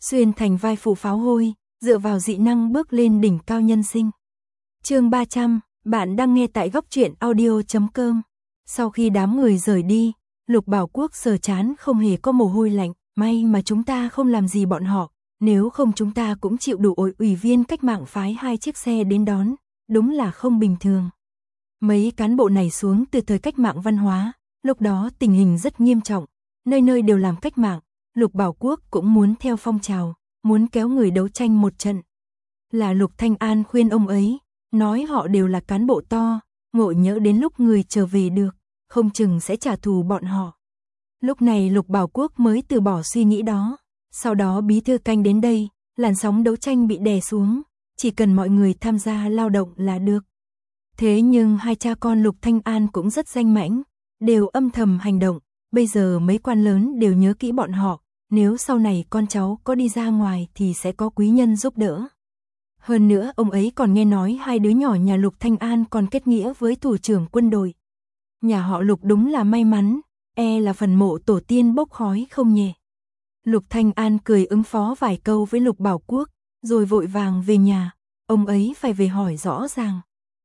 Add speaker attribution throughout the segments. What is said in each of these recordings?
Speaker 1: xuyên thành vai phụ pháo hôi, dựa vào dị năng bước lên đỉnh cao nhân sinh. Chương 300, bạn đang nghe tại góc truyện audio.com. Sau khi đám người rời đi, Lục Bảo Quốc sờ trán không hề có mồ hôi lạnh, may mà chúng ta không làm gì bọn họ, nếu không chúng ta cũng chịu đủ ủy viên cách mạng phái 2 chiếc xe đến đón, đúng là không bình thường. Mấy cán bộ này xuống từ thời cách mạng văn hóa, lúc đó tình hình rất nghiêm trọng, nơi nơi đều làm cách mạng, Lục Bảo Quốc cũng muốn theo phong trào, muốn kéo người đấu tranh một trận. Là Lục Thanh An khuyên ông ấy, nói họ đều là cán bộ to, ngộ nhỡ đến lúc người trở về được, không chừng sẽ trả thù bọn họ. Lúc này Lục Bảo Quốc mới từ bỏ suy nghĩ đó, sau đó bí thư canh đến đây, làn sóng đấu tranh bị đè xuống, chỉ cần mọi người tham gia lao động là được. Thế nhưng hai cha con Lục Thanh An cũng rất danh mãnh, đều âm thầm hành động, bây giờ mấy quan lớn đều nhớ kỹ bọn họ, nếu sau này con cháu có đi ra ngoài thì sẽ có quý nhân giúp đỡ. Hơn nữa ông ấy còn nghe nói hai đứa nhỏ nhà Lục Thanh An còn kết nghĩa với thủ trưởng quân đội. Nhà họ Lục đúng là may mắn, là phần mộ tổ tiên bốc khói không nhẹ. Lục Thanh An cười ứng phó vài câu với Lục Bảo Quốc, rồi vội vàng về nhà, ông ấy phải về hỏi rõ ràng.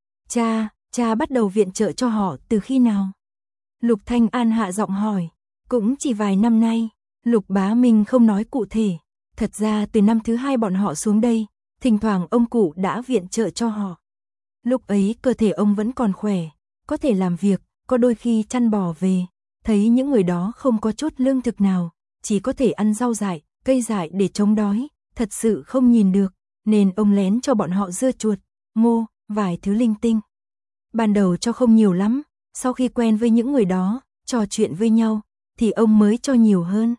Speaker 1: Cha bắt đầu viện trợ cho họ từ khi nào? Lục Thanh An hạ giọng hỏi, cũng chỉ vài năm nay, Lục Bá Minh không nói cụ thể, thật ra từ năm thứ 2 bọn họ xuống đây, thỉnh thoảng ông cụ đã viện trợ cho họ. Lúc ấy cơ thể ông vẫn còn khỏe, có thể làm việc, có đôi khi chăn bò về, thấy những người đó không có chút lương thực nào, chỉ có thể ăn rau dại, cây dại để chống đói, thật sự không nhìn được, nên ông lén cho bọn họ dưa chuột, ngô, vài thứ linh tinh. Ban đầu cho không nhiều lắm, sau khi quen với những người đó, trò chuyện với nhau, thì ông mới cho nhiều hơn.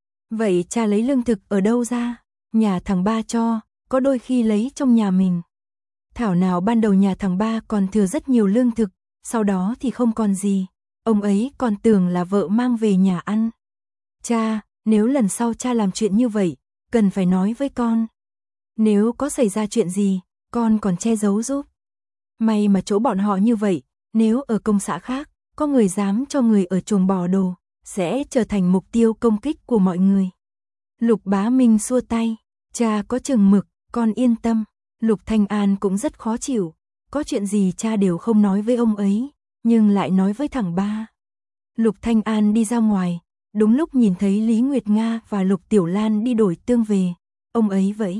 Speaker 1: Vậy cha lấy lương thực ở đâu ra? Nhà thằng Ba cho, có đôi khi lấy trong nhà mình. Thảo nào ban đầu nhà thằng Ba còn thừa rất nhiều lương thực, sau đó thì không còn gì, ông ấy còn tưởng là vợ mang về nhà ăn. Cha, nếu lần sau cha làm chuyện như vậy, cần phải nói với con. Nếu có xảy ra chuyện gì, con còn che giấu giúp. May mà chỗ bọn họ như vậy, nếu ở công xã khác, có người dám cho người ở chuồng bò đồ, sẽ trở thành mục tiêu công kích của mọi người. Lục Bá Minh xua tay, cha có chừng mực, con yên tâm. Lục Thanh An cũng rất khó chịu, có chuyện gì cha đều không nói với ông ấy, nhưng lại nói với thằng Ba. Lục Thanh An đi ra ngoài, đúng lúc nhìn thấy Lý Nguyệt Nga và Lục Tiểu Lan đi đổi tương về, ông ấy vẫy.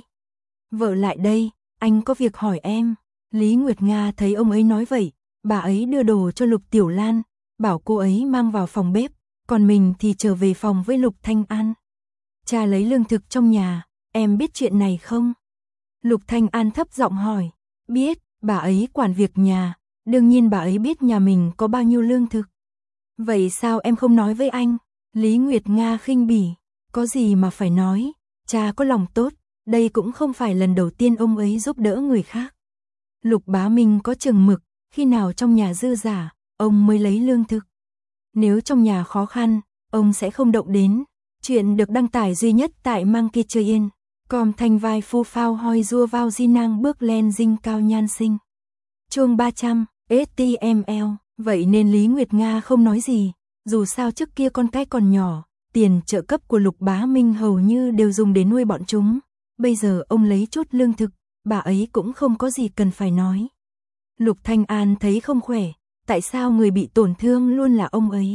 Speaker 1: Vợ lại đây, anh có việc hỏi em. Lý Nguyệt Nga thấy ông ấy nói vậy, bà ấy đưa đồ cho Lục Tiểu Lan, bảo cô ấy mang vào phòng bếp, còn mình thì trở về phòng với Lục Thanh An. Cha lấy lương thực trong nhà, em biết chuyện này không? Lục Thanh An thấp giọng hỏi, biết, bà ấy quản việc nhà, đương nhiên bà ấy biết nhà mình có bao nhiêu lương thực. Vậy sao em không nói với anh? Lý Nguyệt Nga khinh bỉ, có gì mà phải nói, cha có lòng tốt, đây cũng không phải lần đầu tiên ông ấy giúp đỡ người khác. Lục Bá Minh có chừng mực, khi nào trong nhà dư giả, ông mới lấy lương thực. Nếu trong nhà khó khăn, ông sẽ không động đến. Chuyện được đăng tải duy nhất tại Monkey Train. Com thành vai phu phao hoi rua vào di năng bước lên dinh cao nhan sinh. Chương 300, HTML. Vậy nên Lý Nguyệt Nga không nói gì, dù sao trước kia con cái còn nhỏ, tiền trợ cấp của Lục Bá Minh hầu như đều dùng để nuôi bọn chúng. Bây giờ ông lấy chút lương thực, bà ấy cũng không có gì cần phải nói. Lục Thanh An thấy không khỏe, tại sao người bị tổn thương luôn là ông ấy?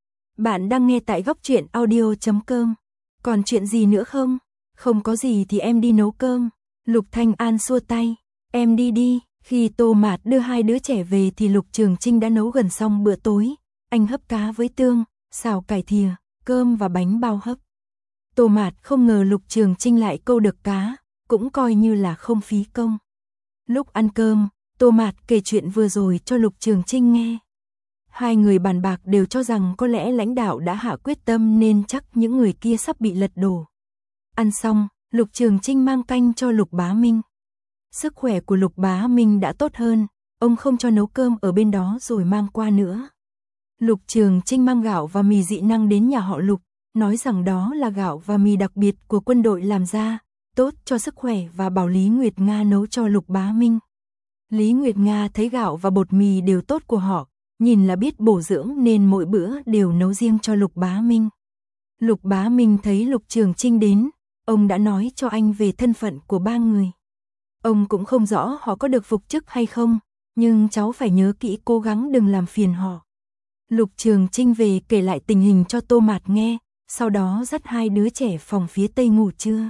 Speaker 1: Bạn đang nghe tại góc truyện audio.com. Còn chuyện gì nữa không? Không có gì thì em đi nấu cơm. Lục Thanh An xua tay, em đi đi. Khi Tô Mạt đưa hai đứa trẻ về thì Lục Trường Trinh đã nấu gần xong bữa tối. Anh hấp cá với tương, xào cải thìa, cơm và bánh bao hấp. Tô Mạt không ngờ Lục Trường Trinh lại câu được cá, cũng coi như là không phí công. Lúc ăn cơm, Tô Mạt kể chuyện vừa rồi cho Lục Trường Trinh nghe. Hai người bàn bạc đều cho rằng có lẽ lãnh đạo đã hạ quyết tâm nên chắc những người kia sắp bị lật đổ. Ăn xong, Lục Trường Trinh mang canh cho Lục Bá Minh. Sức khỏe của Lục Bá Minh đã tốt hơn, ông không cho nấu cơm ở bên đó rồi mang qua nữa. Lục Trường Trinh mang gạo và mì dị năng đến nhà họ Lục, nói rằng đó là gạo và mì đặc biệt của quân đội làm ra, tốt cho sức khỏe và bảo Lý Nguyệt Nga nấu cho Lục Bá Minh. Lý Nguyệt Nga thấy gạo và bột mì đều tốt của họ, nhìn là biết bổ dưỡng nên mỗi bữa đều nấu riêng cho Lục Bá Minh. Lục Bá Minh thấy Lục Trường Trinh đến, ông đã nói cho anh về thân phận của ba người. Ông cũng không rõ họ có được phục chức hay không, nhưng cháu phải nhớ kỹ cố gắng đừng làm phiền họ. Lục Trường Trinh về kể lại tình hình cho Tô Mạt nghe, sau đó dắt hai đứa trẻ phòng phía tây ngủ trưa.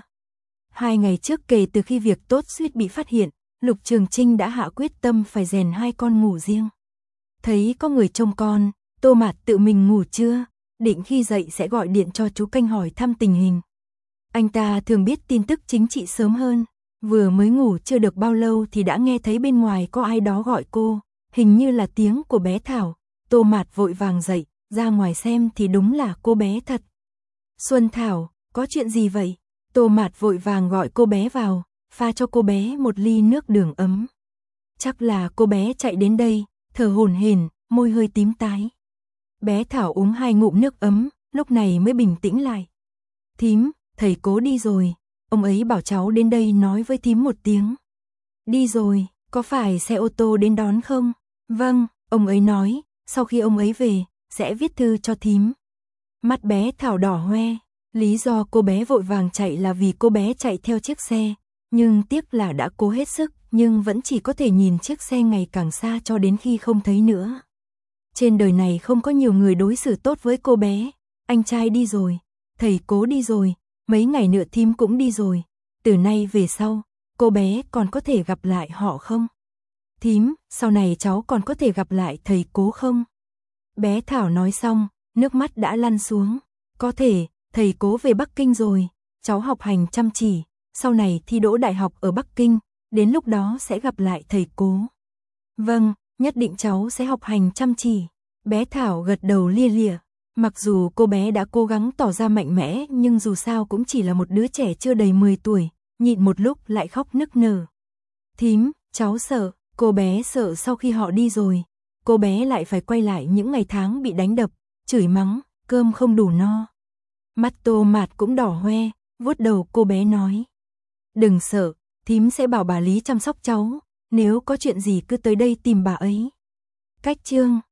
Speaker 1: 2 ngày trước kể từ khi việc tốt suýt bị phát hiện, Lục Trường Trinh đã hạ quyết tâm phải rèn hai con ngủ riêng. Thấy có người trông con, Tô Mạt tự mình ngủ trưa, định khi dậy sẽ gọi điện cho chú Canh hỏi thăm tình hình. Anh ta thường biết tin tức chính trị sớm hơn, vừa mới ngủ chưa được bao lâu thì đã nghe thấy bên ngoài có ai đó gọi cô, hình như là tiếng của bé Thảo. Tô Mạt vội vàng dậy, ra ngoài xem thì đúng là cô bé thật. Xuân Thảo, có chuyện gì vậy? Tô Mạt vội vàng gọi cô bé vào, pha cho cô bé một ly nước đường ấm. Chắc là cô bé chạy đến đây, thở hổn hển, môi hơi tím tái. Bé Thảo uống 2 ngụm nước ấm, lúc này mới bình tĩnh lại. Thím, thầy Cố đi rồi, ông ấy bảo cháu đến đây nói với thím một tiếng. Đi rồi, có phải xe ô tô đến đón không? Vâng, ông ấy nói, sau khi ông ấy về, sẽ viết thư cho thím. Mắt bé Thảo đỏ hoe, lý do cô bé vội vàng chạy là vì cô bé chạy theo chiếc xe, nhưng tiếc là đã cố hết sức, nhưng vẫn chỉ có thể nhìn chiếc xe ngày càng xa cho đến khi không thấy nữa. Trên đời này không có nhiều người đối xử tốt với cô bé, anh trai đi rồi, thầy Cố đi rồi, mấy ngày nữa thím cũng đi rồi, từ nay về sau, cô bé còn có thể gặp lại họ không? Thím, sau này cháu còn có thể gặp lại thầy Cố không? Bé Thảo nói xong, nước mắt đã lăn xuống. Có thể, thầy Cố về Bắc Kinh rồi, cháu học hành chăm chỉ, sau này thi đỗ đại học ở Bắc Kinh, đến lúc đó sẽ gặp lại thầy Cố. Vâng, nhất định cháu sẽ học hành chăm chỉ. Bé Thảo gật đầu lia lịa. Mặc dù cô bé đã cố gắng tỏ ra mạnh mẽ nhưng dù sao cũng chỉ là một đứa trẻ chưa đầy 10 tuổi, nhịn một lúc lại khóc nức nở. Thím, cháu sợ, cô bé sợ sau khi họ đi rồi, cô bé lại phải quay lại những ngày tháng bị đánh đập, chửi mắng, cơm không đủ no. Mắt Tô Mạt cũng đỏ hoe, vuốt đầu cô bé nói. Đừng sợ, thím sẽ bảo bà Lý chăm sóc cháu, nếu có chuyện gì cứ tới đây tìm bà ấy. Cách chương